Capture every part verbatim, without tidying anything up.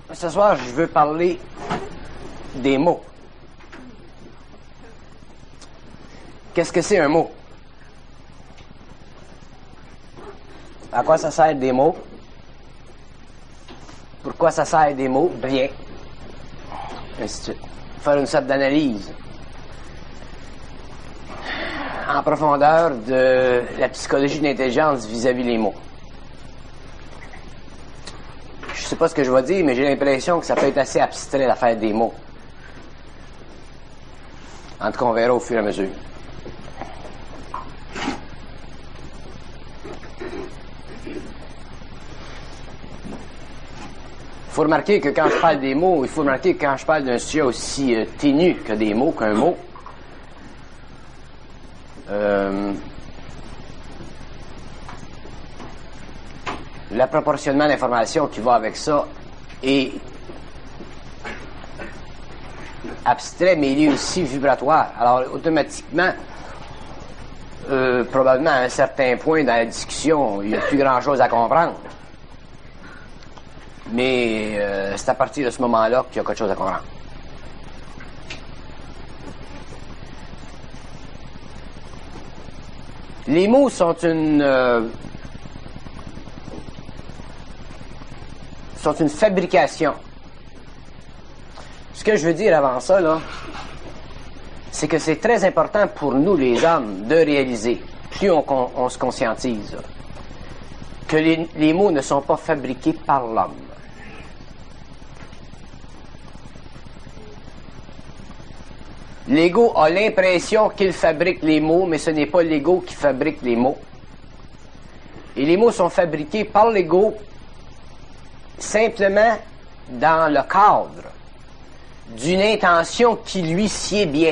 Ce soir, je veux parler des mots. Qu'est-ce que c'est un mot? À quoi ça sert des mots? Pourquoi ça sert des mots? Bien. Ainsi de suite. Faire une sorte d'analyse en profondeur de la psychologie de l'intelligence vis-à-vis des mots. Je sais pas ce que je vais dire, mais j'ai l'impression que ça peut être assez abstrait l'affaire des mots. En tout cas, on verra au fur et à mesure. Il faut remarquer que quand je parle des mots, il faut remarquer que quand je parle d'un sujet aussi euh, ténu que des mots, qu'un mot, euh, l'approportionnement d'informations qui va avec ça est abstrait, mais il est aussi vibratoire. Alors, automatiquement, euh, probablement à un certain point dans la discussion, il n'y a plus grand-chose à comprendre. Mais euh, c'est à partir de ce moment-là qu'il y a quelque chose à comprendre. Les mots sont une euh, sont une fabrication. Ce que je veux dire avant ça, là, c'est que c'est très important pour nous, les hommes, de réaliser, plus on, on, on se conscientise, là, que les, les mots ne sont pas fabriqués par l'homme. L'ego a l'impression qu'il fabrique les mots, mais ce n'est pas l'ego qui fabrique les mots. Et les mots sont fabriqués par l'ego simplement dans le cadre d'une intention qui lui sied bien.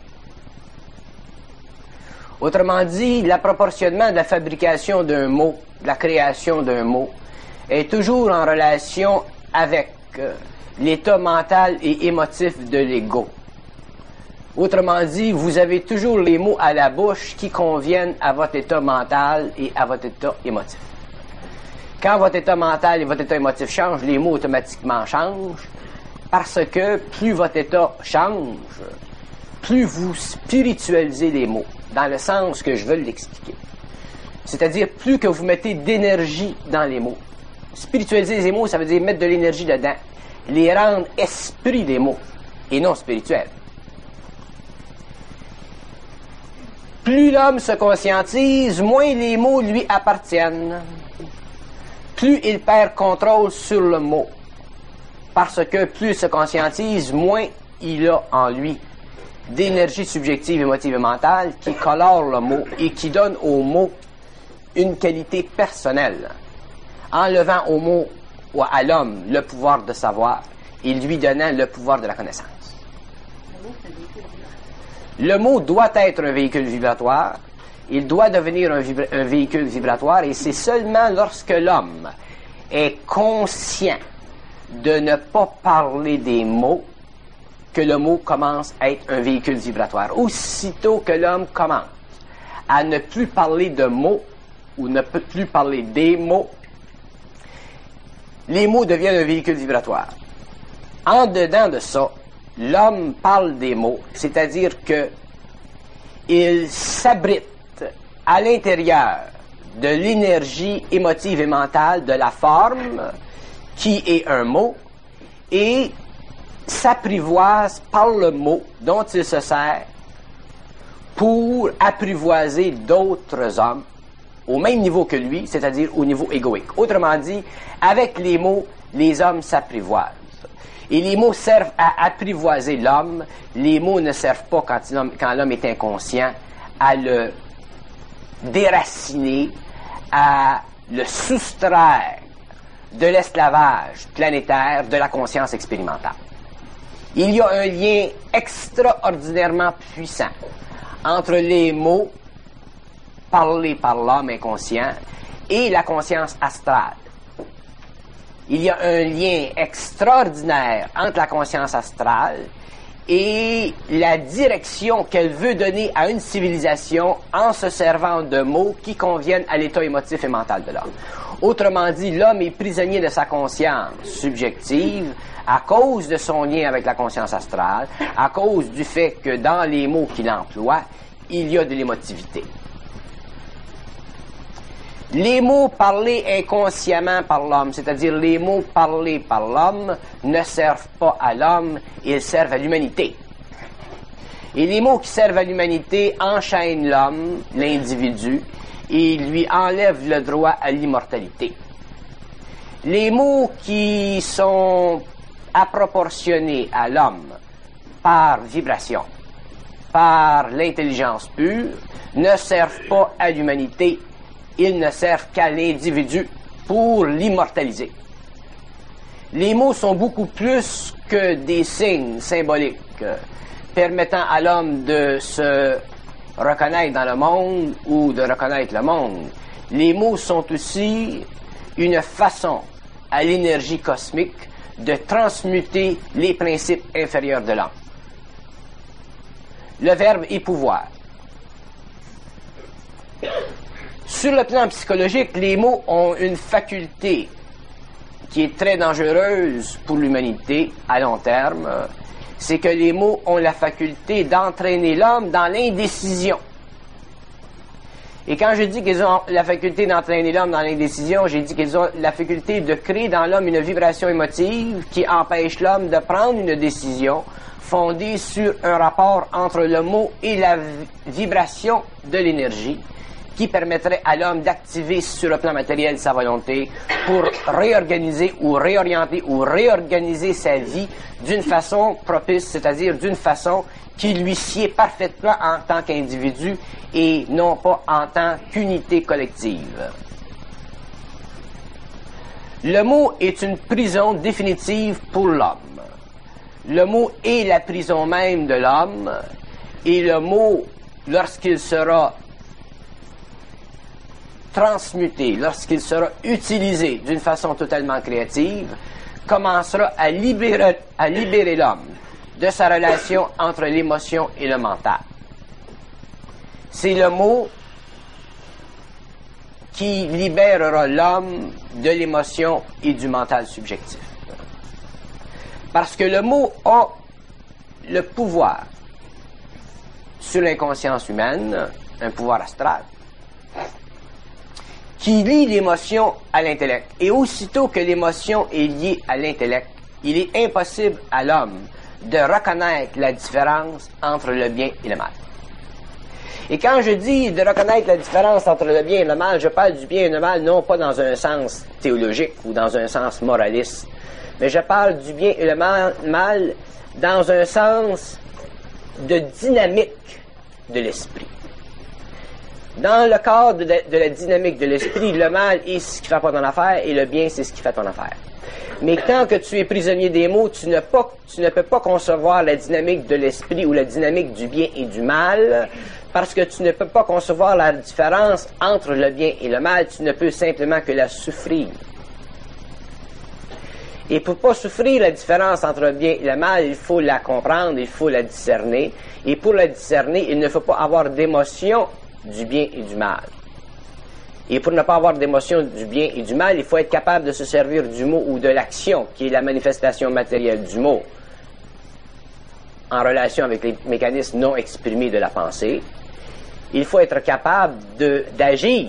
Autrement dit, l'approportionnement de la fabrication d'un mot, de la création d'un mot, est toujours en relation avec euh, l'état mental et émotif de l'ego. Autrement dit, vous avez toujours les mots à la bouche qui conviennent à votre état mental et à votre état émotif. Quand votre état mental et votre état émotif changent, les mots automatiquement changent, parce que plus votre état change, plus vous spiritualisez les mots, dans le sens que je veux l'expliquer. C'est-à-dire, plus que vous mettez d'énergie dans les mots. Spiritualiser les mots, ça veut dire mettre de l'énergie dedans, les rendre esprit des mots, et non spirituels. Plus l'homme se conscientise, moins les mots lui appartiennent. Plus il perd contrôle sur le mot. Parce que plus il se conscientise, moins il a en lui d'énergie subjective, émotive et mentale qui colore le mot et qui donne au mot une qualité personnelle. Enlevant au mot ou à l'homme le pouvoir de savoir et lui donnant le pouvoir de la connaissance. Le mot doit être un véhicule vibratoire, il doit devenir un, vibra- un véhicule vibratoire, et c'est seulement lorsque l'homme est conscient de ne pas parler des mots que le mot commence à être un véhicule vibratoire. Aussitôt que l'homme commence à ne plus parler de mots, ou ne peut plus parler des mots, les mots deviennent un véhicule vibratoire. En dedans de ça, l'homme parle des mots, c'est-à-dire que il s'abrite à l'intérieur de l'énergie émotive et mentale de la forme, qui est un mot, et s'apprivoise par le mot dont il se sert pour apprivoiser d'autres hommes au même niveau que lui, c'est-à-dire au niveau égoïque. Autrement dit, avec les mots, les hommes s'apprivoisent. Et les mots servent à apprivoiser l'homme. Les mots ne servent pas, quand l'homme, quand l'homme est inconscient, à le déraciner, à le soustraire de l'esclavage planétaire de la conscience expérimentale. Il y a un lien extraordinairement puissant entre les mots parlés par l'homme inconscient et la conscience astrale. Il y a un lien extraordinaire entre la conscience astrale et la direction qu'elle veut donner à une civilisation en se servant de mots qui conviennent à l'état émotif et mental de l'homme. Autrement dit, l'homme est prisonnier de sa conscience subjective à cause de son lien avec la conscience astrale, à cause du fait que dans les mots qu'il emploie, il y a de l'émotivité. Les mots parlés inconsciemment par l'homme, c'est-à-dire les mots parlés par l'homme, ne servent pas à l'homme, ils servent à l'humanité. Et les mots qui servent à l'humanité enchaînent l'homme, l'individu, et lui enlèvent le droit à l'immortalité. Les mots qui sont approportionnés à l'homme par vibration, par l'intelligence pure, ne servent pas à l'humanité, ils ne servent qu'à l'individu pour l'immortaliser. Les mots sont beaucoup plus que des signes symboliques euh, permettant à l'homme de se reconnaître dans le monde ou de reconnaître le monde. Les mots sont aussi une façon à l'énergie cosmique de transmuter les principes inférieurs de l'homme. Le verbe est pouvoir. Sur le plan psychologique, les mots ont une faculté qui est très dangereuse pour l'humanité à long terme. C'est que les mots ont la faculté d'entraîner l'homme dans l'indécision. Et quand je dis qu'ils ont la faculté d'entraîner l'homme dans l'indécision, j'ai dit qu'ils ont la faculté de créer dans l'homme une vibration émotive qui empêche l'homme de prendre une décision fondée sur un rapport entre le mot et la vibration de l'énergie, qui permettrait à l'homme d'activer sur le plan matériel sa volonté pour réorganiser ou réorienter ou réorganiser sa vie d'une façon propice, c'est-à-dire d'une façon qui lui sied parfaitement en tant qu'individu et non pas en tant qu'unité collective. Le mot est une prison définitive pour l'homme. Le mot est la prison même de l'homme, et le mot, lorsqu'il sera transmuté, lorsqu'il sera utilisé d'une façon totalement créative, commencera à libérer, à libérer l'homme de sa relation entre l'émotion et le mental. C'est le mot qui libérera l'homme de l'émotion et du mental subjectif. Parce que le mot a le pouvoir sur l'inconscience humaine, un pouvoir astral, qui lie l'émotion à l'intellect. Et aussitôt que l'émotion est liée à l'intellect, il est impossible à l'homme de reconnaître la différence entre le bien et le mal. Et quand je dis de reconnaître la différence entre le bien et le mal, je parle du bien et le mal non pas dans un sens théologique ou dans un sens moraliste, mais je parle du bien et le mal, mal dans un sens de dynamique de l'esprit. Dans le cadre de, de la dynamique de l'esprit, le mal est ce qui ne fait pas ton affaire et le bien, c'est ce qui fait ton affaire. Mais tant que tu es prisonnier des mots, tu ne, pas, tu ne peux pas concevoir la dynamique de l'esprit ou la dynamique du bien et du mal, parce que tu ne peux pas concevoir la différence entre le bien et le mal, tu ne peux simplement que la souffrir. Et pour ne pas souffrir la différence entre le bien et le mal, il faut la comprendre, il faut la discerner. Et pour la discerner, il ne faut pas avoir d'émotion du bien et du mal. Et pour ne pas avoir d'émotion du bien et du mal, il faut être capable de se servir du mot ou de l'action, qui est la manifestation matérielle du mot, en relation avec les mécanismes non exprimés de la pensée. Il faut être capable de, d'agir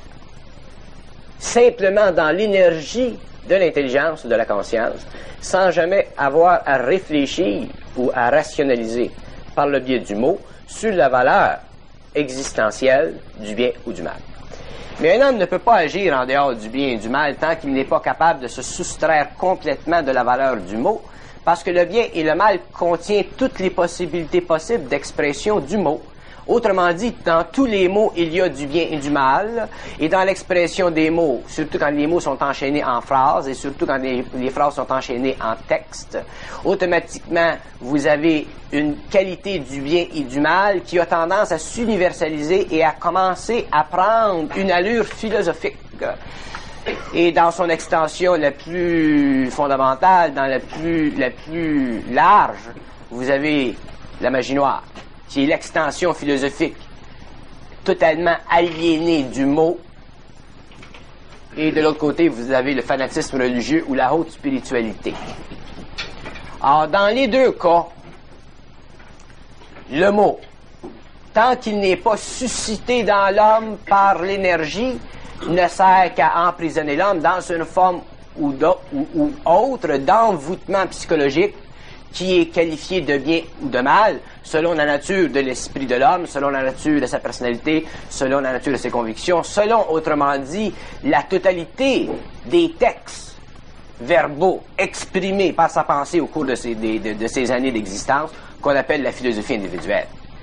simplement dans l'énergie de l'intelligence, de la conscience, sans jamais avoir à réfléchir ou à rationaliser par le biais du mot sur la valeur existentielle du bien ou du mal. Mais un homme ne peut pas agir en dehors du bien et du mal tant qu'il n'est pas capable de se soustraire complètement de la valeur du mot, parce que le bien et le mal contient toutes les possibilités possibles d'expression du mot. Autrement dit, dans tous les mots, il y a du bien et du mal, et dans l'expression des mots, surtout quand les mots sont enchaînés en phrases, et surtout quand les, les phrases sont enchaînées en texte, automatiquement, vous avez une qualité du bien et du mal qui a tendance à s'universaliser et à commencer à prendre une allure philosophique. Et dans son extension la plus fondamentale, dans la plus, la plus large, vous avez la magie noire, qui est l'extension philosophique totalement aliénée du mot et de l'autre côté, vous avez le fanatisme religieux ou la haute spiritualité. Alors, dans les deux cas, le mot, tant qu'il n'est pas suscité dans l'homme par l'énergie, ne sert qu'à emprisonner l'homme dans une forme ou, ou, ou autre d'envoûtement psychologique qui est qualifié de bien ou de mal, selon la nature de l'esprit de l'homme, selon la nature de sa personnalité, selon la nature de ses convictions, selon, autrement dit, la totalité des textes verbaux exprimés par sa pensée au cours de ses, de, de, de ses années d'existence, qu'on appelle la philosophie individuelle.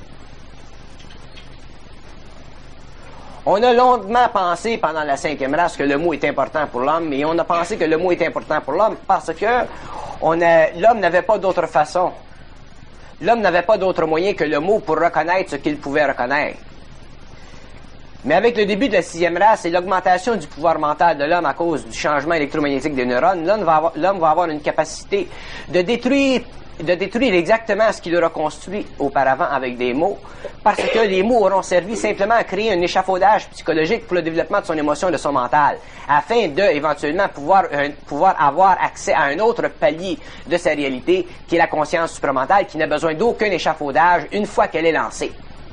On a longuement pensé pendant la cinquième race que le mot est important pour l'homme, et on a pensé que le mot est important pour l'homme parce que on a, l'homme n'avait pas d'autre façon. L'homme n'avait pas d'autre moyen que le mot pour reconnaître ce qu'il pouvait reconnaître. Mais avec le début de la sixième race et l'augmentation du pouvoir mental de l'homme à cause du changement électromagnétique des neurones, l'homme va avoir, l'homme va avoir une capacité de détruire de détruire exactement ce qu'il aura construit auparavant avec des mots, parce que les mots auront servi simplement à créer un échafaudage psychologique pour le développement de son émotion et de son mental, afin de, éventuellement, pouvoir, euh, pouvoir avoir accès à un autre palier de sa réalité, qui est la conscience supramentale, qui n'a besoin d'aucun échafaudage une fois qu'elle est lancée.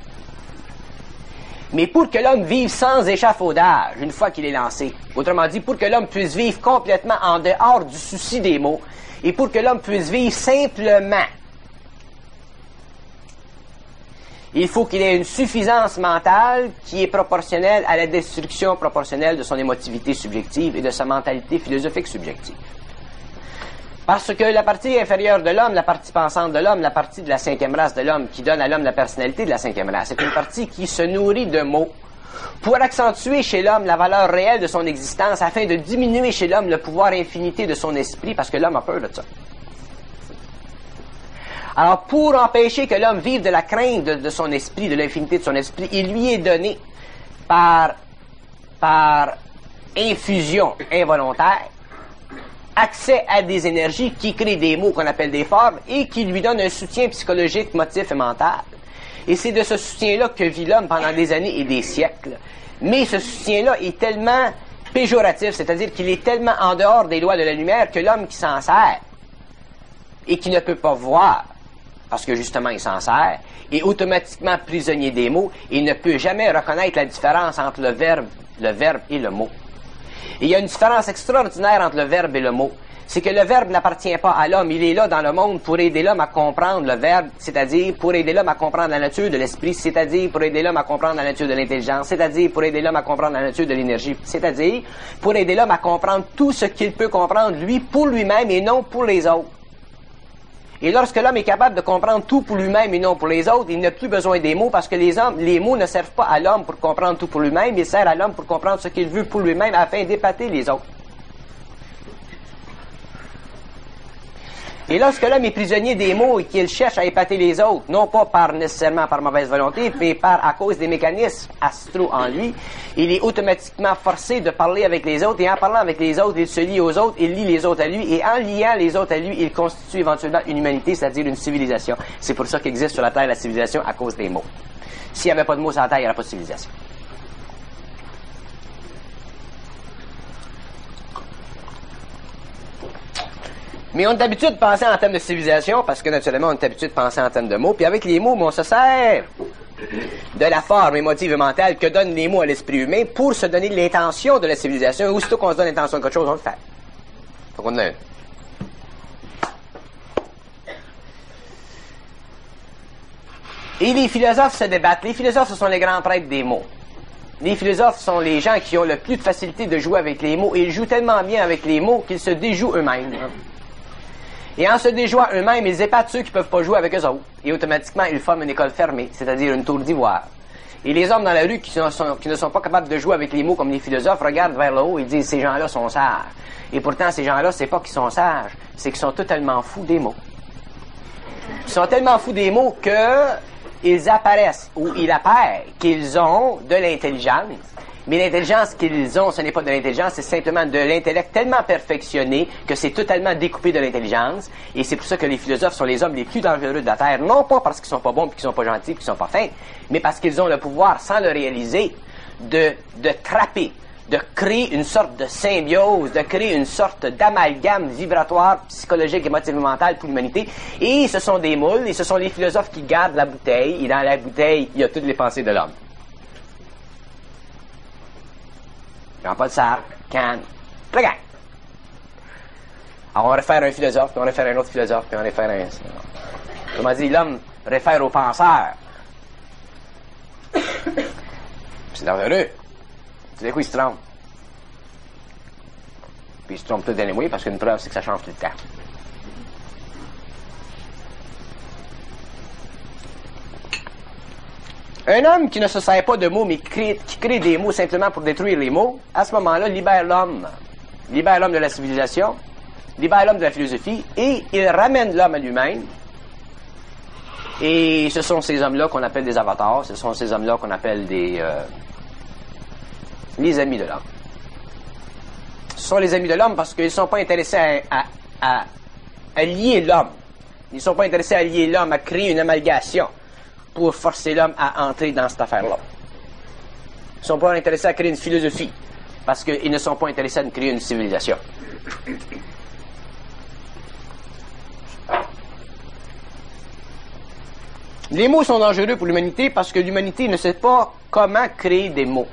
Mais pour que l'homme vive sans échafaudage, une fois qu'il est lancé, autrement dit, pour que l'homme puisse vivre complètement en dehors du souci des mots, et pour que l'homme puisse vivre simplement, il faut qu'il ait une suffisance mentale qui est proportionnelle à la destruction proportionnelle de son émotivité subjective et de sa mentalité philosophique subjective. Parce que la partie inférieure de l'homme, la partie pensante de l'homme, la partie de la cinquième race de l'homme qui donne à l'homme la personnalité de la cinquième race, c'est une partie qui se nourrit de mots pour accentuer chez l'homme la valeur réelle de son existence afin de diminuer chez l'homme le pouvoir infinité de son esprit, parce que l'homme a peur de ça. Alors, pour empêcher que l'homme vive de la crainte de, de son esprit, de l'infinité de son esprit, il lui est donné par, par infusion involontaire accès à des énergies qui créent des mots qu'on appelle des formes et qui lui donnent un soutien psychologique, motif et mental. Et c'est de ce soutien-là que vit l'homme pendant des années et des siècles. Mais ce soutien-là est tellement péjoratif, c'est-à-dire qu'il est tellement en dehors des lois de la lumière que l'homme qui s'en sert et qui ne peut pas voir, parce que justement il s'en sert, est automatiquement prisonnier des mots et ne peut jamais reconnaître la différence entre le verbe, le verbe et le mot. Et il y a une différence extraordinaire entre le verbe et le mot. C'est que le verbe n'appartient pas à l'homme. Il est là dans le monde pour aider l'homme à comprendre le verbe, c'est-à-dire pour aider l'homme à comprendre la nature de l'esprit, c'est-à-dire pour aider l'homme à comprendre la nature de l'intelligence, c'est-à-dire pour aider l'homme à comprendre la nature de l'énergie, c'est-à-dire pour aider l'homme à comprendre tout ce qu'il peut comprendre, lui, pour lui-même et non pour les autres. Et lorsque l'homme est capable de comprendre tout pour lui-même et non pour les autres, il n'a plus besoin des mots parce que les, hommes, les mots ne servent pas à l'homme pour comprendre tout pour lui-même, ils servent à l'homme pour comprendre ce qu'il veut pour lui-même afin d'épater les autres. Et lorsque l'homme est prisonnier des mots et qu'il cherche à épater les autres, non pas par nécessairement par mauvaise volonté, mais par à cause des mécanismes astraux en lui, il est automatiquement forcé de parler avec les autres, et en parlant avec les autres, il se lie aux autres, il lie les autres à lui, et en liant les autres à lui, il constitue éventuellement une humanité, c'est-à-dire une civilisation. C'est pour ça qu'existe sur la Terre la civilisation à cause des mots. S'il n'y avait pas de mots sur la Terre, il n'y aurait pas de civilisation. Mais on est habitué de penser en termes de civilisation, parce que naturellement, on est habitué de penser en termes de mots. Puis avec les mots, on se sert de la forme émotive et mentale que donnent les mots à l'esprit humain pour se donner l'intention de la civilisation. Et aussitôt qu'on se donne l'intention de quelque chose, on le fait. Donc on a... Et les philosophes se débattent. Les philosophes, ce sont les grands prêtres des mots. Les philosophes sont les gens qui ont le plus de facilité de jouer avec les mots. Et ils jouent tellement bien avec les mots qu'ils se déjouent eux-mêmes. Et en se déjouant eux-mêmes, ils épatent ceux qui ne peuvent pas jouer avec eux autres. Et automatiquement, ils forment une école fermée, c'est-à-dire une tour d'ivoire. Et les hommes dans la rue qui, sont, qui ne sont pas capables de jouer avec les mots comme les philosophes regardent vers le haut et disent « ces gens-là sont sages ». Et pourtant, ces gens-là, c'est pas qu'ils sont sages, c'est qu'ils sont totalement fous des mots. Ils sont tellement fous des mots qu'ils apparaissent ou ils apparaissent qu'ils ont de l'intelligence. Mais l'intelligence qu'ils ont, ce n'est pas de l'intelligence, c'est simplement de l'intellect tellement perfectionné que c'est totalement découpé de l'intelligence. Et c'est pour ça que les philosophes sont les hommes les plus dangereux de la Terre, non pas parce qu'ils sont pas bons, puis qu'ils sont pas gentils, puis qu'ils sont pas fins, mais parce qu'ils ont le pouvoir, sans le réaliser, de, de trapper de créer une sorte de symbiose, de créer une sorte d'amalgame vibratoire, psychologique, émotif et mental pour l'humanité. Et ce sont des moules, et ce sont les philosophes qui gardent la bouteille, et dans la bouteille, il y a toutes les pensées de l'homme. Jean-Paul Sartre, Kant, la gang. Alors on réfère à un philosophe, puis on réfère à un autre philosophe, puis on réfère à un... Comment dit, l'homme réfère au penseur. C'est dangereux. Tu sais quoi, il se trompe. Puis il se trompe tout anyway, parce qu'une preuve, c'est que ça change tout le temps. Un homme qui ne se sert pas de mots, mais qui crée, qui crée des mots simplement pour détruire les mots, à ce moment-là, libère l'homme. Libère l'homme de la civilisation, libère l'homme de la philosophie, et il ramène l'homme à lui-même. Et ce sont ces hommes-là qu'on appelle des avatars, ce sont ces hommes-là qu'on appelle des... Euh, les amis de l'homme. Ce sont les amis de l'homme parce qu'ils ne sont pas intéressés à, à, à, à lier l'homme. Ils ne sont pas intéressés à lier l'homme, à créer une amalgation pour forcer l'homme à entrer dans cette affaire-là. Ils ne sont pas intéressés à créer une philosophie parce qu'ils ne sont pas intéressés à créer une civilisation. Les mots sont dangereux pour l'humanité parce que l'humanité ne sait pas comment créer des mots.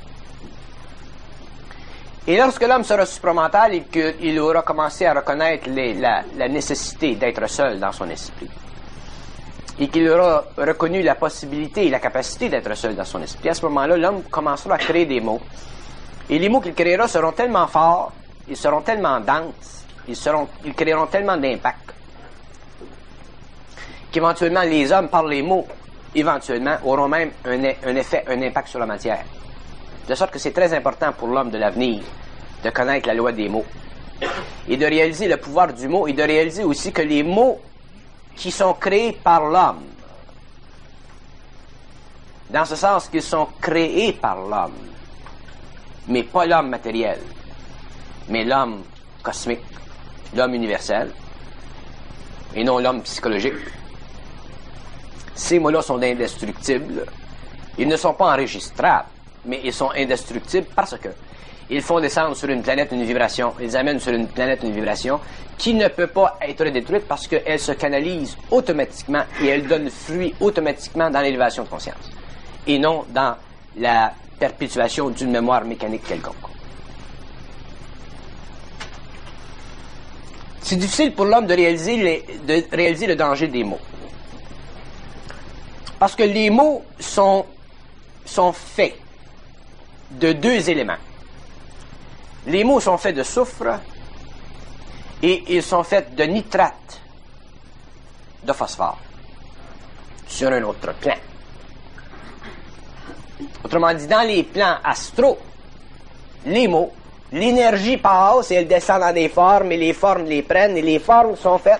Et lorsque l'homme sera supramental et qu'il aura commencé à reconnaître les, la, la nécessité d'être seul dans son esprit, et qu'il aura reconnu la possibilité et la capacité d'être seul dans son esprit, à ce moment-là, l'homme commencera à créer des mots. Et les mots qu'il créera seront tellement forts, ils seront tellement denses, ils, seront, ils créeront tellement d'impact, qu'éventuellement les hommes, par les mots, éventuellement, auront même un, un effet, un impact sur la matière. De sorte que c'est très important pour l'homme de l'avenir de connaître la loi des mots et de réaliser le pouvoir du mot et de réaliser aussi que les mots qui sont créés par l'homme, dans ce sens qu'ils sont créés par l'homme, mais pas l'homme matériel, mais l'homme cosmique, l'homme universel, et non l'homme psychologique. Ces mots-là sont indestructibles. Ils ne sont pas enregistrables, mais ils sont indestructibles parce que ils font descendre sur une planète une vibration, ils amènent sur une planète une vibration qui ne peut pas être détruite parce qu'elle se canalise automatiquement et elle donne fruit automatiquement dans l'élévation de conscience et non dans la perpétuation d'une mémoire mécanique quelconque. C'est difficile pour l'homme de réaliser, les, de réaliser le danger des mots. Parce que les mots sont, sont faits de deux éléments. Les mots sont faits de soufre et ils sont faits de nitrate de phosphore sur un autre plan. Autrement dit, dans les plans astraux, les mots, l'énergie passe et elle descend dans des formes et les formes les prennent et les formes sont faites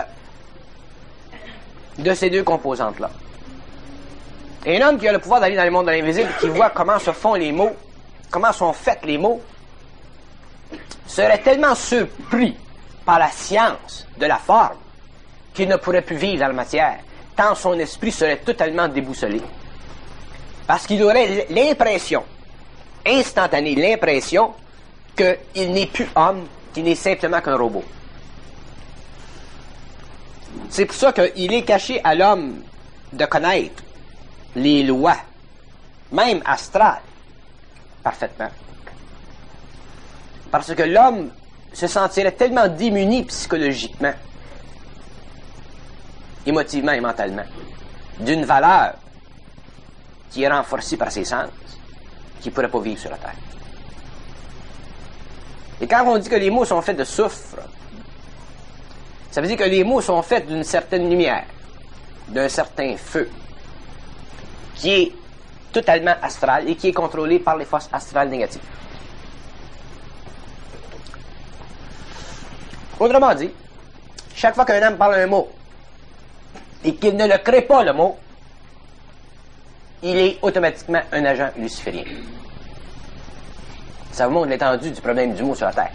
de, de ces deux composantes-là. Et un homme qui a le pouvoir d'aller dans le monde de l'invisible, qui voit comment se font les mots, comment sont faits les mots, serait tellement surpris par la science de la forme qu'il ne pourrait plus vivre dans la matière, tant son esprit serait totalement déboussolé. Parce qu'il aurait l'impression, instantanée, l'impression qu'il n'est plus homme, qu'il n'est simplement qu'un robot. C'est pour ça qu'il est caché à l'homme de connaître les lois, même astrales, parfaitement. Parce que l'homme se sentirait tellement démuni psychologiquement, émotivement et mentalement, d'une valeur qui est renforcée par ses sens, qu'il ne pourrait pas vivre sur la terre. Et quand on dit que les mots sont faits de soufre, ça veut dire que les mots sont faits d'une certaine lumière, d'un certain feu, qui est totalement astral et qui est contrôlé par les forces astrales négatives. Autrement dit, chaque fois qu'un homme parle un mot et qu'il ne le crée pas le mot, il est automatiquement un agent luciférien. Ça vous montre l'étendue du problème du mot sur la Terre.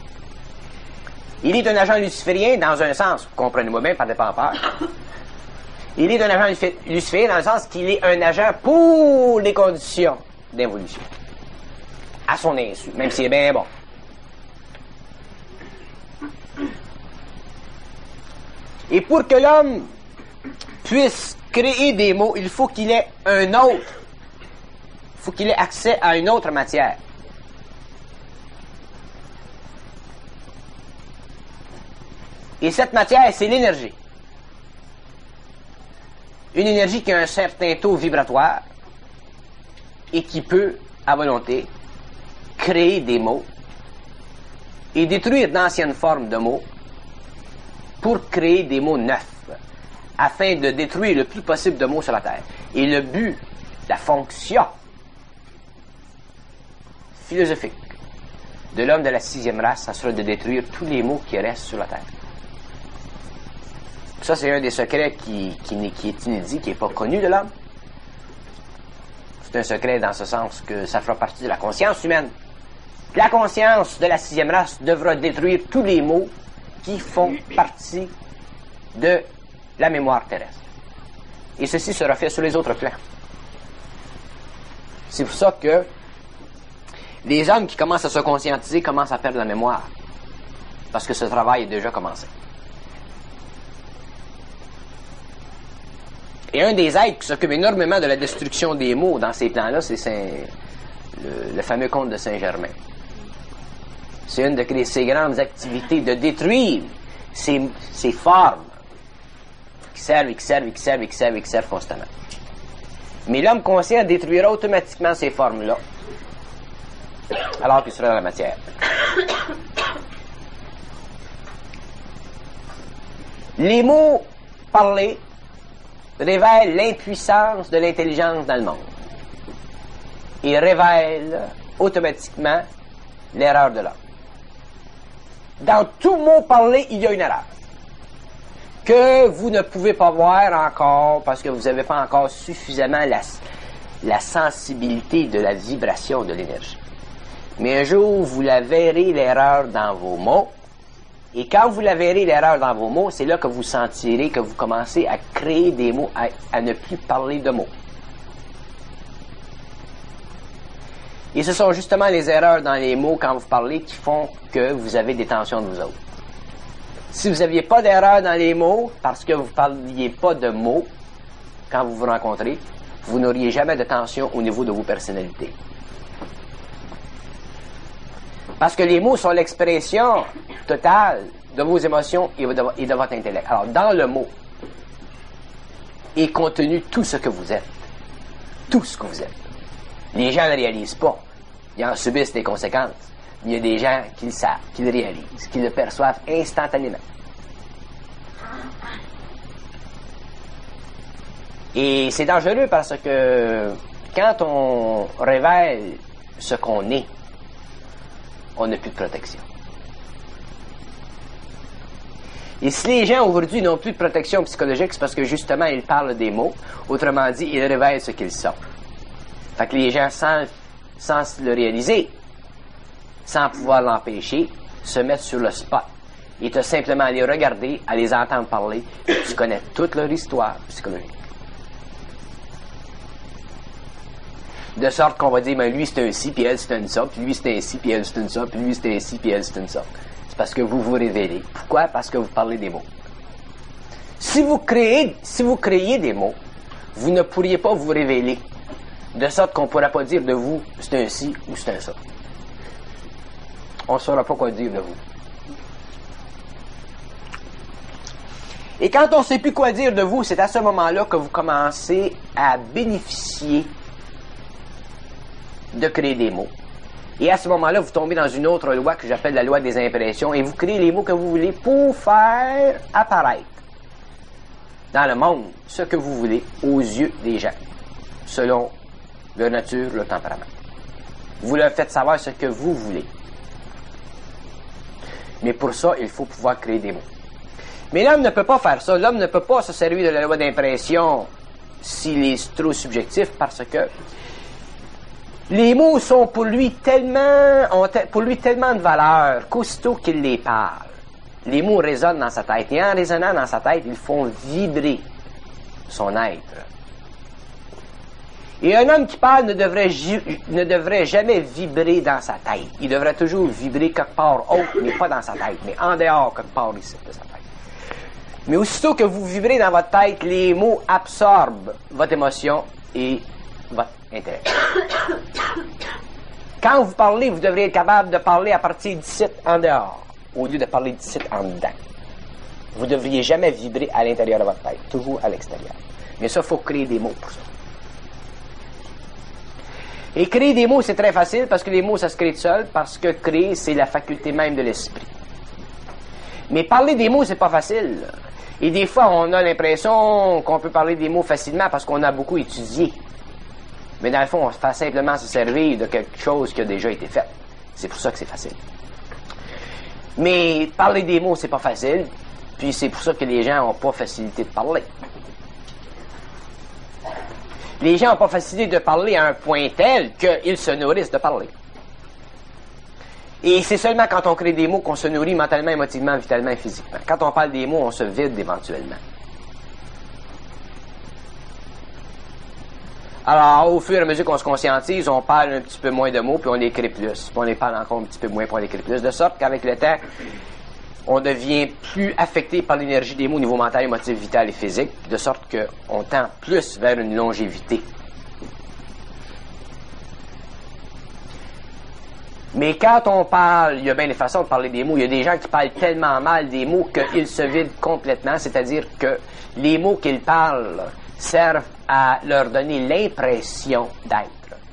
Il est un agent luciférien dans un sens, comprenez-moi bien, par des peur. Il est un agent luciférien dans le sens qu'il est un agent pour les conditions d'involution. à son insu, même s'il est bien bon. Et pour que l'homme puisse créer des mots, il faut qu'il ait un autre. Il faut qu'il ait accès à une autre matière. Et cette matière, c'est l'énergie. Une énergie qui a un certain taux vibratoire et qui peut, à volonté, créer des mots et détruire d'anciennes formes de mots pour créer des mots neufs, afin de détruire le plus possible de mots sur la Terre. Et le but, la fonction philosophique de l'homme de la sixième race, ça sera de détruire tous les mots qui restent sur la Terre. Ça, c'est un des secrets qui, qui, qui est inédit, qui n'est pas connu de l'homme. C'est un secret dans ce sens que ça fera partie de la conscience humaine. La conscience de la sixième race devra détruire tous les mots qui font partie de la mémoire terrestre. Et ceci sera fait sur les autres plans. C'est pour ça que les hommes qui commencent à se conscientiser commencent à perdre la mémoire. Parce que ce travail est déjà commencé. Et un des êtres qui s'occupe énormément de la destruction des mots dans ces plans-là, c'est Saint, le, le fameux conte de Saint-Germain. C'est une de ses grandes activités de détruire ces, ces formes qui servent, et qui servent, et qui servent, et qui servent, et qui servent constamment. Mais l'homme conscient détruira automatiquement ces formes-là, alors qu'il sera dans la matière. Les mots parlés révèlent l'impuissance de l'intelligence dans le monde. Et révèlent automatiquement l'erreur de l'homme. Dans tout mot parlé, il y a une erreur. Que vous ne pouvez pas voir encore parce que vous n'avez pas encore suffisamment la, la sensibilité de la vibration de l'énergie. Mais un jour, vous la verrez l'erreur dans vos mots. Et quand vous la verrez l'erreur dans vos mots, c'est là que vous sentirez que vous commencez à créer des mots, à, à ne plus parler de mots. Et ce sont justement les erreurs dans les mots quand vous parlez qui font que vous avez des tensions de vous autres. Si vous n'aviez pas d'erreur dans les mots, parce que vous ne parliez pas de mots quand vous vous rencontrez, vous n'auriez jamais de tension au niveau de vos personnalités. Parce que les mots sont l'expression totale de vos émotions et de, et de votre intellect. Alors, dans le mot est contenu tout ce que vous êtes. Tout ce que vous êtes. Les gens ne le réalisent pas. Ils en subissent les conséquences. Il y a des gens qui le savent, qui le réalisent, qui le perçoivent instantanément. Et c'est dangereux parce que quand on révèle ce qu'on est, on n'a plus de protection. Et si les gens aujourd'hui n'ont plus de protection psychologique, c'est parce que justement ils parlent des mots. Autrement dit, ils révèlent ce qu'ils sont. Fait que les gens, sans, sans le réaliser, sans pouvoir l'empêcher, se mettent sur le spot. Et tu as simplement à les regarder, à les entendre parler, et tu connais toute leur histoire psychologique. De sorte qu'on va dire, ben lui c'est un ci, puis elle c'est un ça, puis lui c'est un ci, puis elle c'est un ça, puis lui c'est un ci, puis elle c'est un ça. C'est parce que vous vous révélez. Pourquoi? Parce que vous parlez des mots. Si vous créez, si vous créez des mots, vous ne pourriez pas vous révéler. De sorte qu'on ne pourra pas dire de vous, c'est un ci ou c'est un ça. On ne saura pas quoi dire de vous. Et quand on ne sait plus quoi dire de vous, c'est à ce moment-là que vous commencez à bénéficier de créer des mots. Et à ce moment-là, vous tombez dans une autre loi que j'appelle la loi des impressions, et vous créez les mots que vous voulez pour faire apparaître dans le monde ce que vous voulez aux yeux des gens, selon leur nature, leur tempérament. Vous leur faites savoir ce que vous voulez. Mais pour ça, il faut pouvoir créer des mots. Mais l'homme ne peut pas faire ça. L'homme ne peut pas se servir de la loi d'impression s'il est trop subjectif, parce que les mots sont pour lui tellement, ont pour lui tellement de valeur qu'aussitôt qu'il les parle, les mots résonnent dans sa tête. Et en résonnant dans sa tête, ils font vibrer son être. Et un homme qui parle ne devrait, ne devrait jamais vibrer dans sa tête. Il devrait toujours vibrer quelque part autre, mais pas dans sa tête, mais en dehors quelque part ici de sa tête. Mais aussitôt que vous vibrez dans votre tête, les mots absorbent votre émotion et votre intérêt. Quand vous parlez, vous devriez être capable de parler à partir d'ici en dehors, au lieu de parler d'ici en dedans. Vous ne devriez jamais vibrer à l'intérieur de votre tête, toujours à l'extérieur. Mais ça, il faut créer des mots pour ça. Et créer des mots, c'est très facile, parce que les mots, ça se crée tout seul, parce que créer, c'est la faculté même de l'esprit. Mais parler des mots, c'est pas facile. Et des fois, on a l'impression qu'on peut parler des mots facilement parce qu'on a beaucoup étudié. Mais dans le fond, on fait simplement se servir de quelque chose qui a déjà été fait. C'est pour ça que c'est facile. Mais parler des mots, c'est pas facile. Puis c'est pour ça que les gens n'ont pas facilité de parler. Les gens n'ont pas facilité de parler à un point tel qu'ils se nourrissent de parler. Et c'est seulement quand on crée des mots qu'on se nourrit mentalement, émotivement, vitalement et physiquement. Quand on parle des mots, on se vide éventuellement. Alors, au fur et à mesure qu'on se conscientise, on parle un petit peu moins de mots, puis on écrit plus. Puis on les parle encore un petit peu moins, puis on écrit plus. De sorte qu'avec le temps, on devient plus affecté par l'énergie des mots au niveau mental, émotif, vital et physique, de sorte qu'on tend plus vers une longévité. Mais quand on parle, il y a bien des façons de parler des mots. Il y a des gens qui parlent tellement mal des mots qu'ils se vident complètement, c'est-à-dire que les mots qu'ils parlent servent à leur donner l'impression d'être.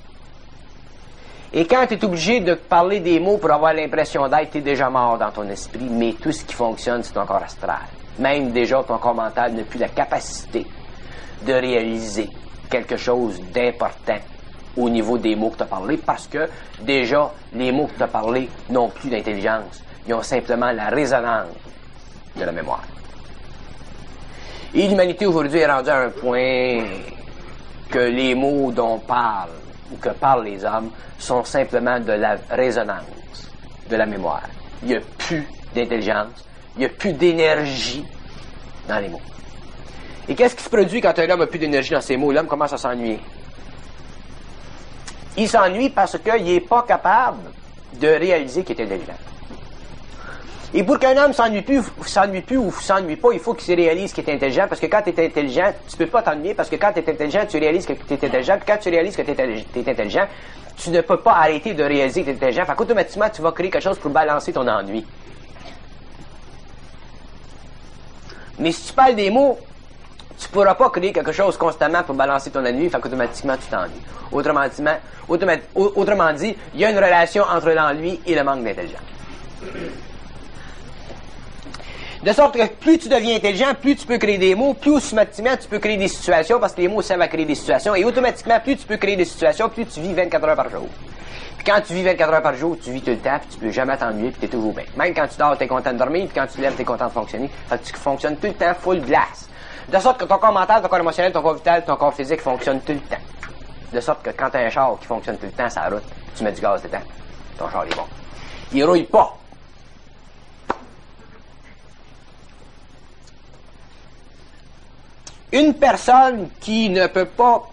Et quand tu es obligé de parler des mots pour avoir l'impression d'être, tu es déjà mort dans ton esprit, mais tout ce qui fonctionne, c'est ton corps astral. Même déjà, ton corps mental n'a plus la capacité de réaliser quelque chose d'important au niveau des mots que tu as parlé, parce que déjà, les mots que tu as parlé n'ont plus d'intelligence. Ils ont simplement la résonance de la mémoire. Et l'humanité aujourd'hui est rendue à un point que les mots dont parle ou que parlent les hommes sont simplement de la résonance de la mémoire. Il n'y a plus d'intelligence, il n'y a plus d'énergie dans les mots. Et qu'est-ce qui se produit quand un homme n'a plus d'énergie dans ses mots? L'homme commence à s'ennuyer. Il s'ennuie parce qu'il n'est pas capable de réaliser qu'il est intelligent. Et pour qu'un homme s'ennuie plus, s'ennuie plus ou s'ennuie pas, il faut qu'il se réalise qu'il est intelligent, parce que quand tu es intelligent, tu peux pas t'ennuyer, parce que quand tu es intelligent, tu réalises que tu es intelligent, puis quand tu réalises que tu es intelligent, tu ne peux pas arrêter de réaliser que tu es intelligent, fait qu'automatiquement, tu vas créer quelque chose pour balancer ton ennui. Mais si tu parles des mots, tu ne pourras pas créer quelque chose constamment pour balancer ton ennui, fait qu'automatiquement, tu t'ennuies. Autrement dit, automat- autrement dit, il y a une relation entre l'ennui et le manque d'intelligence. De sorte que plus tu deviens intelligent, plus tu peux créer des mots, plus automatiquement tu peux créer des situations, parce que les mots servent à créer des situations, et automatiquement, plus tu peux créer des situations, plus tu vis vingt-quatre heures par jour. Puis quand tu vis vingt-quatre heures par jour, tu vis tout le temps, puis tu peux jamais t'ennuyer, puis tu es toujours bien. Même quand tu dors, tu es content de dormir, puis quand tu te lèves, tu es content de fonctionner. Fait que tu fonctionnes tout le temps full blast. De sorte que ton corps mental, ton corps émotionnel, ton corps vital, ton corps physique fonctionne tout le temps. De sorte que quand tu as un char qui fonctionne tout le temps sur la route, tu mets du gaz dedans. Ton char est bon. Il rouille pas. Une personne qui ne peut pas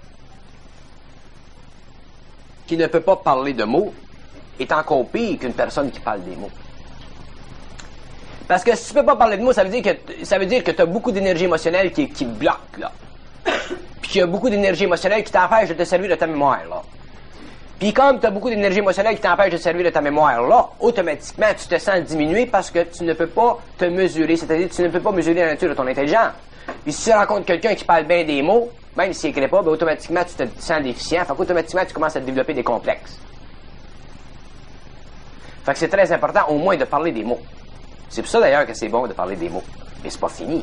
qui ne peut pas parler de mots est encore pire qu'une personne qui parle des mots. Parce que si tu peux pas parler de mots, ça veut dire que ça veut dire que tu as beaucoup d'énergie émotionnelle qui, qui bloque, là. Puis qu'il y a beaucoup d'énergie émotionnelle qui t'empêche de te servir de ta mémoire, là. Puis comme tu as beaucoup d'énergie émotionnelle qui t'empêche de te servir de ta mémoire, là, automatiquement, tu te sens diminué parce que tu ne peux pas te mesurer, c'est-à-dire que tu ne peux pas mesurer la nature de ton intelligence. Puis si tu rencontres quelqu'un qui parle bien des mots, même s'il n'écrit pas, ben automatiquement, tu te sens déficient. Fait qu'automatiquement, tu commences à développer des complexes. Fait que c'est très important, au moins, de parler des mots. C'est pour ça, d'ailleurs, que c'est bon de parler des mots. Mais c'est pas fini.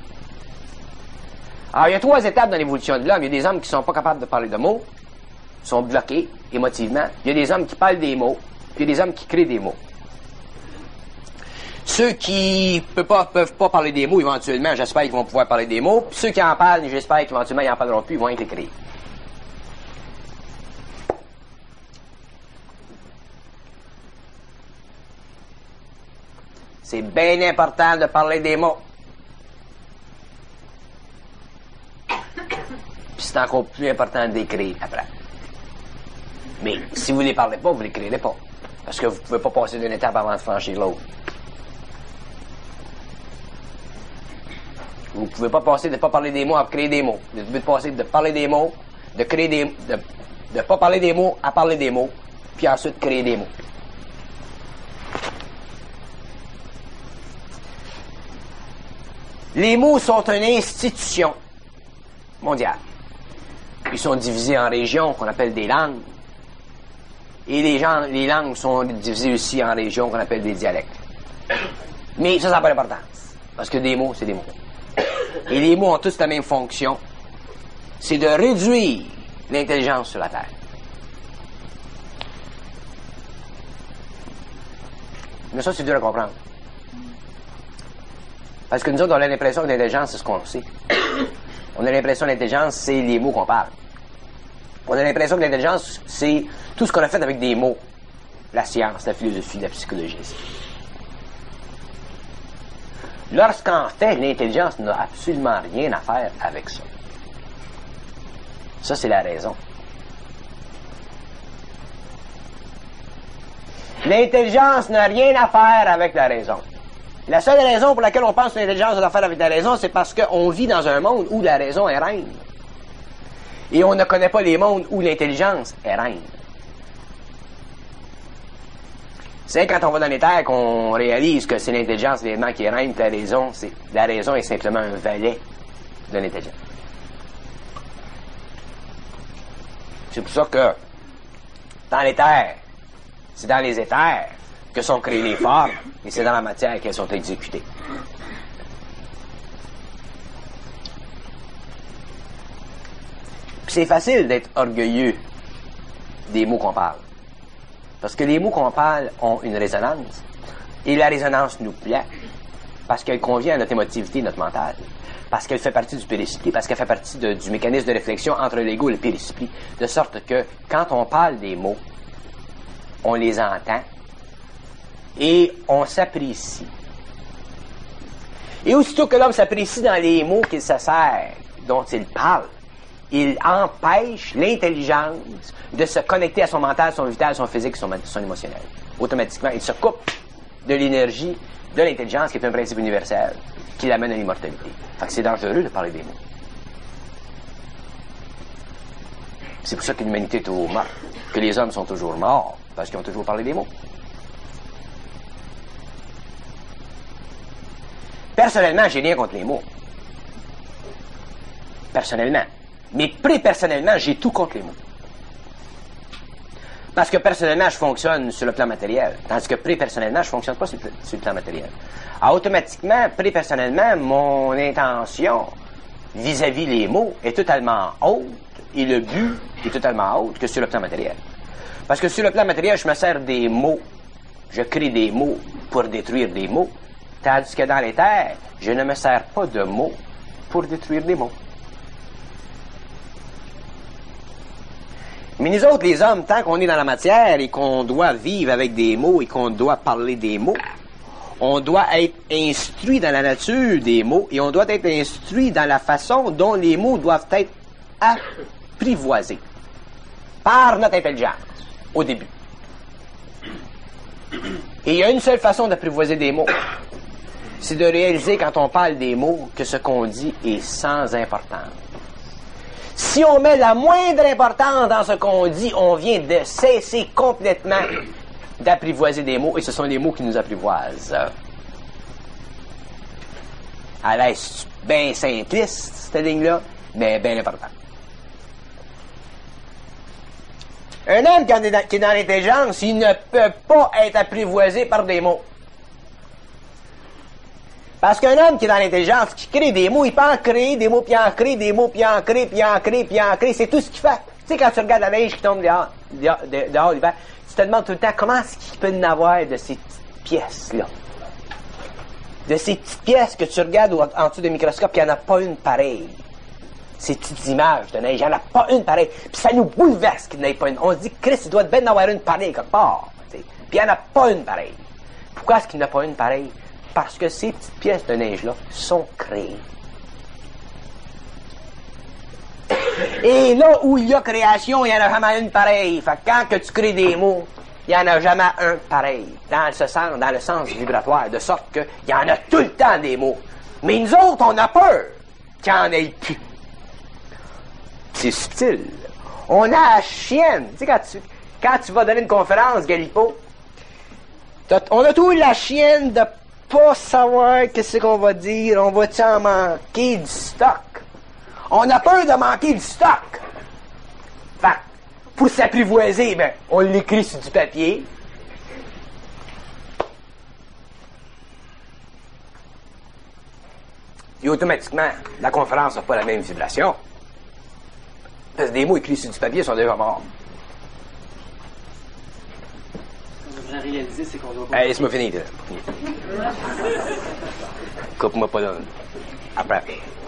Alors, il y a trois étapes dans l'évolution de l'homme. Il y a des hommes qui sont pas capables de parler de mots, sont bloqués émotivement. Il y a des hommes qui parlent des mots, puis il y a des hommes qui créent des mots. Ceux qui ne peuvent pas, peuvent pas parler des mots, éventuellement, j'espère qu'ils vont pouvoir parler des mots. Puis ceux qui en parlent, j'espère qu'éventuellement, ils n'en parleront plus, ils vont être écrits. C'est bien important de parler des mots. Puis c'est encore plus important de les créer après. Mais si vous ne les parlez pas, vous ne les créerez pas. Parce que vous ne pouvez pas passer d'une étape avant de franchir l'autre. Vous ne pouvez pas passer de ne pas parler des mots à créer des mots. Vous devez passer de parler des mots, de créer des... de ne pas parler des mots à parler des mots, puis ensuite créer des mots. Les mots sont une institution mondiale. Ils sont divisés en régions qu'on appelle des langues. Et les, gens, les langues sont divisées aussi en régions qu'on appelle des dialectes. Mais ça, ça n'a pas d'importance. Parce que des mots, c'est des mots. Et les mots ont tous la même fonction. C'est de réduire l'intelligence sur la Terre. Mais ça, c'est dur à comprendre. Parce que nous autres, on a l'impression que l'intelligence, c'est ce qu'on sait. On a l'impression que l'intelligence, c'est les mots qu'on parle. On a l'impression que l'intelligence, c'est tout ce qu'on a fait avec des mots. La science, la philosophie, la psychologie. Lorsqu'en fait, l'intelligence n'a absolument rien à faire avec ça. Ça, c'est la raison. L'intelligence n'a rien à faire avec la raison. La seule raison pour laquelle on pense que l'intelligence a à faire avec la raison, c'est parce qu'on vit dans un monde où la raison est reine. Et on ne connaît pas les mondes où l'intelligence est reine. C'est quand on va dans les terres qu'on réalise que c'est l'intelligence réellement qui est reine, que la raison, c'est, la raison est simplement un valet de l'intelligence. C'est pour ça que dans les terres, c'est dans les éthers que sont créées les formes, et c'est dans la matière qu'elles sont exécutées. Puis c'est facile d'être orgueilleux des mots qu'on parle. Parce que les mots qu'on parle ont une résonance. Et la résonance nous plaît. Parce qu'elle convient à notre émotivité, notre mental. Parce qu'elle fait partie du périsprit. Parce qu'elle fait partie de, du mécanisme de réflexion entre l'ego et le périsprit. De sorte que, quand on parle des mots, on les entend et on s'apprécie. Et aussitôt que l'homme s'apprécie dans les mots qu'il se sert, dont il parle, il empêche l'intelligence de se connecter à son mental, son vital, son physique, son, son émotionnel. Automatiquement, il se coupe de l'énergie de l'intelligence, qui est un principe universel, qui l'amène à l'immortalité. Fait que c'est dangereux de parler des mots. C'est pour ça que l'humanité est toujours morte, que les hommes sont toujours morts, parce qu'ils ont toujours parlé des mots. Personnellement, j'ai rien contre les mots. Personnellement. Mais pré-personnellement, j'ai tout contre les mots. Parce que personnellement, je fonctionne sur le plan matériel. Tandis que pré-personnellement, je ne fonctionne pas sur le, sur le plan matériel. Alors, automatiquement, pré-personnellement, mon intention vis-à-vis les mots est totalement haute et le but est totalement haute que sur le plan matériel. Parce que sur le plan matériel, je me sers des mots. Je crée des mots pour détruire des mots. Tandis que dans les terres, je ne me sers pas de mots pour détruire des mots. Mais nous autres, les hommes, tant qu'on est dans la matière et qu'on doit vivre avec des mots et qu'on doit parler des mots, on doit être instruit dans la nature des mots et on doit être instruit dans la façon dont les mots doivent être apprivoisés par notre intelligence, au début. Et il y a une seule façon d'apprivoiser des mots, c'est de réaliser quand on parle des mots que ce qu'on dit est sans importance. Si on met la moindre importance dans ce qu'on dit, on vient de cesser complètement d'apprivoiser des mots, et ce sont les mots qui nous apprivoisent. Elle est bien simpliste, cette ligne-là, mais bien importante. Un homme qui est dans, qui est dans l'intelligence, il ne peut pas être apprivoisé par des mots. Parce qu'un homme qui est dans l'intelligence, qui crée des mots, il peut en créer des mots, puis en créer des mots, puis en créer, puis en créer, puis en créer. C'est tout ce qu'il fait. Tu sais, quand tu regardes la neige qui tombe dehors, dehors, dehors l'hiver, tu te demandes tout le temps comment est-ce qu'il peut y en avoir de ces petites pièces-là. De ces petites pièces que tu regardes en, en dessous du microscope, il n'y en a pas une pareille. Ces petites images de neige, il n'y en a pas une pareille. Puis ça nous bouleverse qu'il n'y en ait pas une. On se dit, Christ, il doit bien en avoir une pareille quelque part. T'sais. Puis il n'y en a pas une pareille. Pourquoi est-ce qu'il n'y en a pas une pareille? Parce que ces petites pièces de neige-là sont créées. Et là où il y a création, il n'y en a jamais une pareille. Fait que quand que tu crées des mots, il n'y en a jamais un pareil. Dans ce sens, dans le sens vibratoire, de sorte qu'il y en a tout le temps des mots. Mais nous autres, on a peur qu'il n'y en ait plus. C'est subtil. On a la chienne. Tu sais, quand tu, quand tu vas donner une conférence, Galipo, on a toujours la chienne de pas savoir qu'est-ce qu'on va dire. On va-tu en manquer du stock? On a peur de manquer du stock. Fait pour s'apprivoiser, ben, on l'écrit sur du papier. Et automatiquement, la conférence n'a pas la même vibration. Parce que des mots écrits sur du papier sont déjà morts. Ce que j'ai réalisé, c'est qu'on doit pas... Hey, laisse-moi finir, là. Coupe-moi pas là. Après.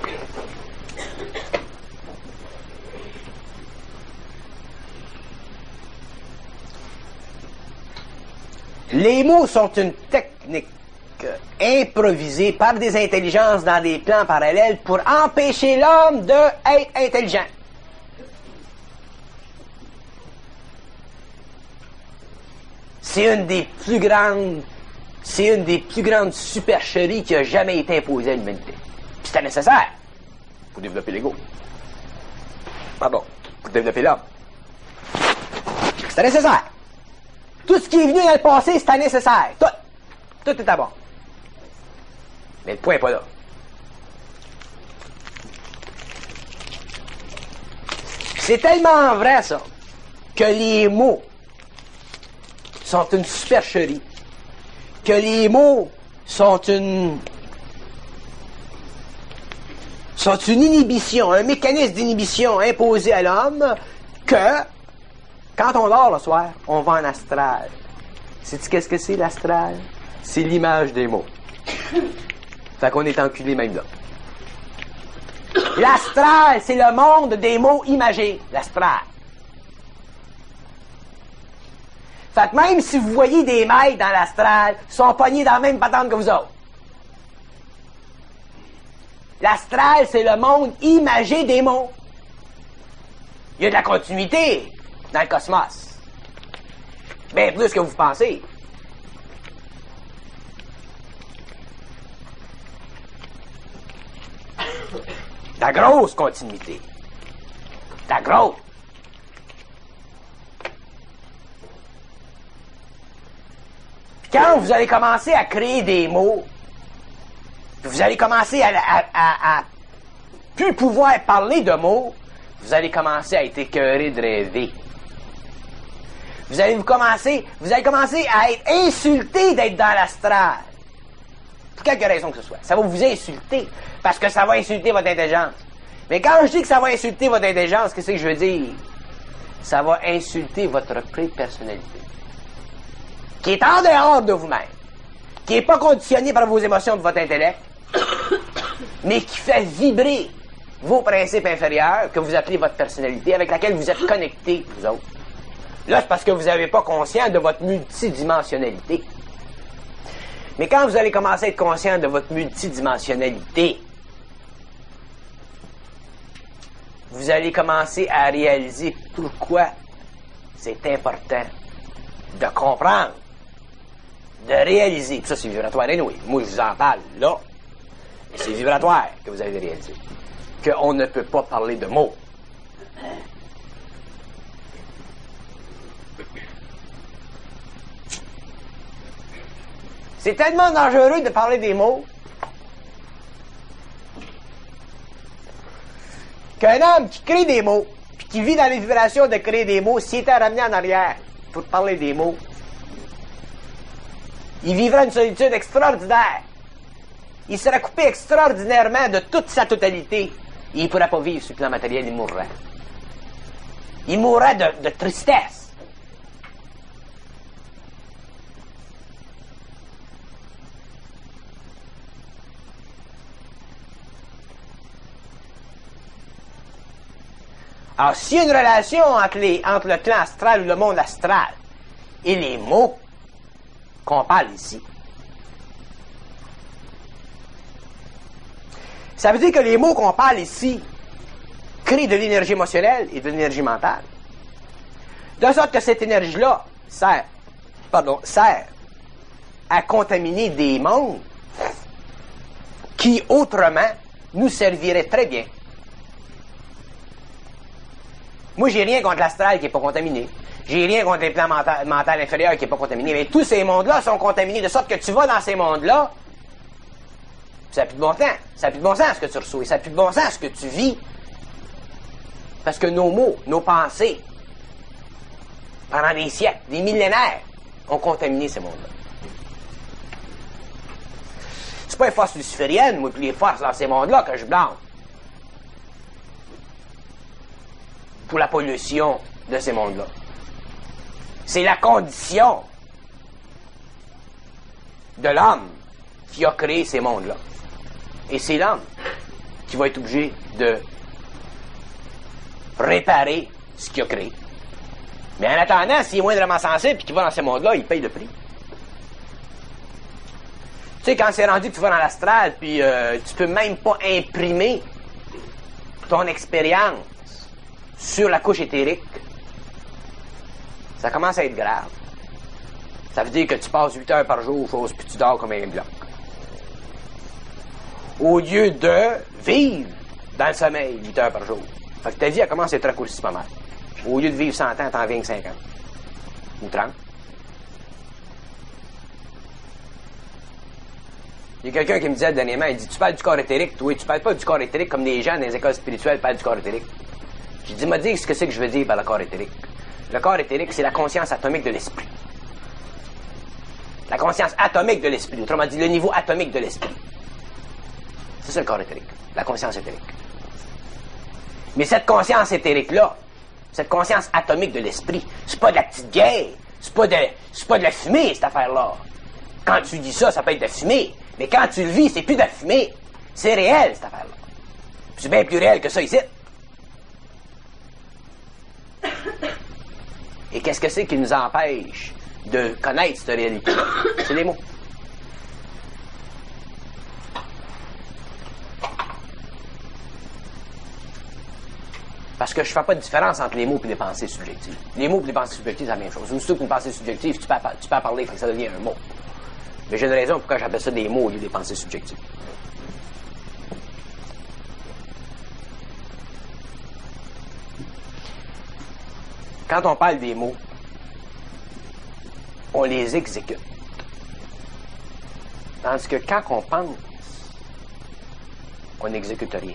Les mots sont une technique improvisée par des intelligences dans des plans parallèles pour empêcher l'homme d'être intelligent. C'est une des plus grandes, c'est une des plus grandes supercheries qui a jamais été imposée à l'humanité. Puis c'était nécessaire pour développer l'ego. Pardon, pour développer l'homme. C'était nécessaire. Tout ce qui est venu dans le passé, c'était nécessaire. Tout. Tout est à bon. Mais le point n'est pas là. C'est tellement vrai, ça, que les mots sont une supercherie, que les mots sont une sont une inhibition, un mécanisme d'inhibition imposé à l'homme, que quand on dort le soir, on va en astral. Sais-tu qu'est-ce que c'est l'astral? C'est l'image des mots. Fait qu'on est enculé même là. L'astral, c'est le monde des mots imagés. L'astral. Fait que même si vous voyez des maîtres dans l'astral, ils sont pognés dans la même patente que vous autres. L'astral, c'est le monde imagé des mots. Il y a de la continuité dans le cosmos. Bien plus que vous pensez. De la grosse continuité. De la grosse. Puis quand vous allez commencer à créer des mots, vous allez commencer à, à, à, à plus pouvoir parler de mots, vous allez commencer à être écœuré de rêver. Vous allez vous commencer, vous allez commencer à être insulté d'être dans l'astral. Pour quelque raison que ce soit. Ça va vous insulter. Parce que ça va insulter votre intelligence. Mais quand je dis que ça va insulter votre intelligence, qu'est-ce que je veux dire? Ça va insulter votre pré-personnalité. Qui est en dehors de vous-même. Qui n'est pas conditionnée par vos émotions de votre intellect. Mais qui fait vibrer vos principes inférieurs, que vous appelez votre personnalité, avec laquelle vous êtes connectés, vous autres. Là, c'est parce que vous n'avez pas conscience de votre multidimensionnalité. Mais quand vous allez commencer à être conscient de votre multidimensionnalité, vous allez commencer à réaliser pourquoi c'est important de comprendre, de réaliser. Puis ça, c'est vibratoire. Et oui, moi, je vous en parle là. Mais c'est vibratoire que vous avez réalisé. Qu'on ne peut pas parler de mots. C'est tellement dangereux de parler des mots qu'un homme qui crée des mots, puis qui vit dans les vibrations de créer des mots, s'il était ramené en arrière pour parler des mots, il vivrait une solitude extraordinaire. Il serait coupé extraordinairement de toute sa totalité. Et il ne pourrait pas vivre sur le plan matériel, il mourrait. Il mourrait de, de tristesse. Alors, s'il y a une relation entre, les, entre le clan astral ou le monde astral et les mots qu'on parle ici, ça veut dire que les mots qu'on parle ici crée de l'énergie émotionnelle et de l'énergie mentale. De sorte que cette énergie-là sert, pardon, sert à contaminer des mondes qui, autrement, nous serviraient très bien. Moi, j'ai rien contre l'astral qui n'est pas contaminé. J'ai rien contre les plans mental, mental inférieur qui n'est pas contaminé. Mais tous ces mondes-là sont contaminés de sorte que tu vas dans ces mondes-là, ça n'a plus de bon sens. Ça n'a plus de bon sens ce que tu reçois. Ça n'a plus de bon sens ce que tu vis. Parce que nos mots, nos pensées, pendant des siècles, des millénaires, ont contaminé ces mondes-là. C'est pas les forces lucifériennes, moi, puis les forces dans ces mondes-là que je blâme pour la pollution de ces mondes-là. C'est la condition de l'homme qui a créé ces mondes-là. Et c'est l'homme qui va être obligé de réparer ce qu'il a créé. Mais en attendant, s'il est moindrement sensible et qu'il va dans ces mondes-là, il paye le prix. Tu sais, quand c'est rendu que tu vas dans l'astral, puis euh, tu peux même pas imprimer ton expérience sur la couche éthérique, ça commence à être grave. Ça veut dire que tu passes huit heures par jour aux choses, puis tu dors comme un bloc. Au lieu de vivre dans le sommeil huit heures par jour. Fait que ta vie, elle commence à être raccourcie pas mal. Au lieu de vivre cent ans, t'en viens cinquante. Ou trente. Il y a quelqu'un qui me disait dernièrement, il dit, tu parles du corps éthérique, toi, tu parles pas du corps éthérique comme des gens dans les écoles spirituelles parlent du corps éthérique. J'ai dit, m'a dit ce que c'est que je veux dire par le corps éthérique. Le corps éthérique, c'est la conscience atomique de l'esprit. La conscience atomique de l'esprit. Autrement dit, le niveau atomique de l'esprit. C'est ça le corps éthérique. La conscience éthérique. Mais cette conscience éthérique-là, cette conscience atomique de l'esprit, c'est pas de la petite guerre. C'est pas de, c'est pas de la fumée, cette affaire-là. Quand tu dis ça, ça peut être de la fumée. Mais quand tu le vis, c'est plus de la fumée. C'est réel, cette affaire-là. C'est bien plus réel que ça ici. Et qu'est-ce que c'est qui nous empêche de connaître cette réalité-là? C'est les mots. Parce que je ne fais pas de différence entre les mots et les pensées subjectives. Les mots et les pensées subjectives, c'est la même chose. Aussitôt qu'une pensée subjective, tu peux, tu peux en parler, fait que ça devient un mot. Mais j'ai une raison pourquoi j'appelle ça des mots au lieu des pensées subjectives. Quand on parle des mots, on les exécute. Tandis que quand on pense, on n'exécute rien.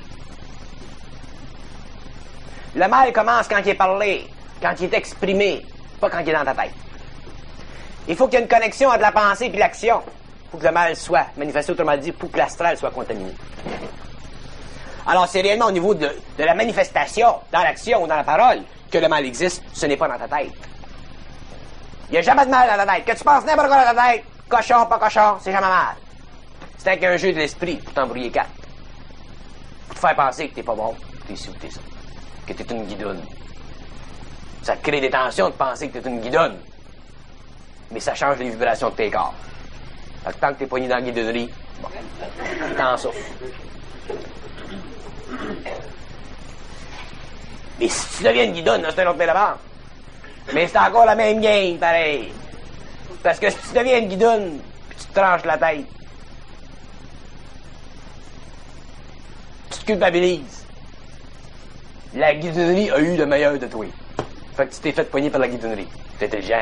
Le mal commence quand il est parlé, quand il est exprimé, pas quand il est dans ta tête. Il faut qu'il y ait une connexion entre la pensée et l'action pour que le mal soit manifesté, autrement dit, pour que l'astral soit contaminé. Alors, c'est réellement au niveau de, de la manifestation, dans l'action ou dans la parole, que le mal existe, ce n'est pas dans ta tête. Il n'y a jamais de mal dans ta tête. Que tu penses n'importe quoi dans ta tête, cochon, pas cochon, c'est jamais mal. C'est qu'un jeu de l'esprit pour t'embrouiller quatre. Pour te faire penser que t'es pas bon, que t'es ci ou t'es ça. Que t'es une guidoune. Ça te crée des tensions de penser que t'es une guidoune. Mais ça change les vibrations de tes corps. Fait que tant que t'es poigné dans la guidonnerie, bon, t'en souffres. Mais si tu deviens une guidoune, là, c'est un autre élément. Mais c'est encore la même game, pareil. Parce que si tu deviens une guidoune, puis tu te tranches la tête, tu te culpabilises. La guidonnerie a eu le meilleur de toi. Fait que tu t'es fait poigner par la guidonnerie. Tu es intelligent.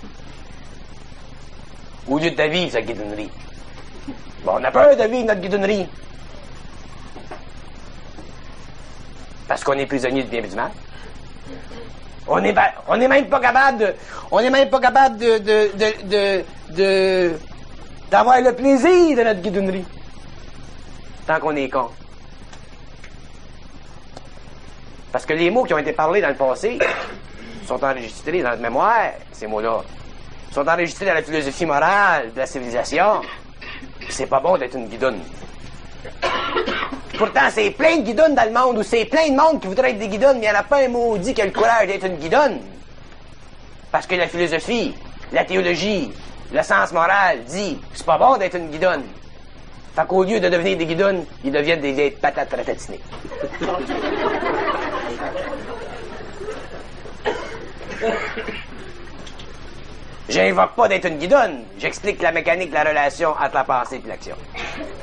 Au lieu de ta vie, cette guidonnerie. Bon, on a peur de vivre notre guidonnerie. Parce qu'on est prisonnier du bien et du mal. On est, on est même pas capable de, on est même pas capable de, de, de, de, de, d'avoir le plaisir de notre guidonnerie. Tant qu'on est con. Parce que les mots qui ont été parlés dans le passé sont enregistrés dans notre mémoire, ces mots-là. Ils sont enregistrés dans la philosophie morale de la civilisation. C'est pas bon d'être une guidoune. Pourtant, c'est plein de guidounes dans le monde, ou c'est plein de monde qui voudraient être des guidounes, mais il n'y en a pas un maudit qui a le courage d'être une guidoune. Parce que la philosophie, la théologie, le sens moral dit c'est pas bon d'être une guidoune. Fait qu'au lieu de devenir des guidounes, ils deviennent des vieilles patates ratatinées. J'invoque pas d'être une guidonne. J'explique la mécanique de la relation entre la pensée et l'action.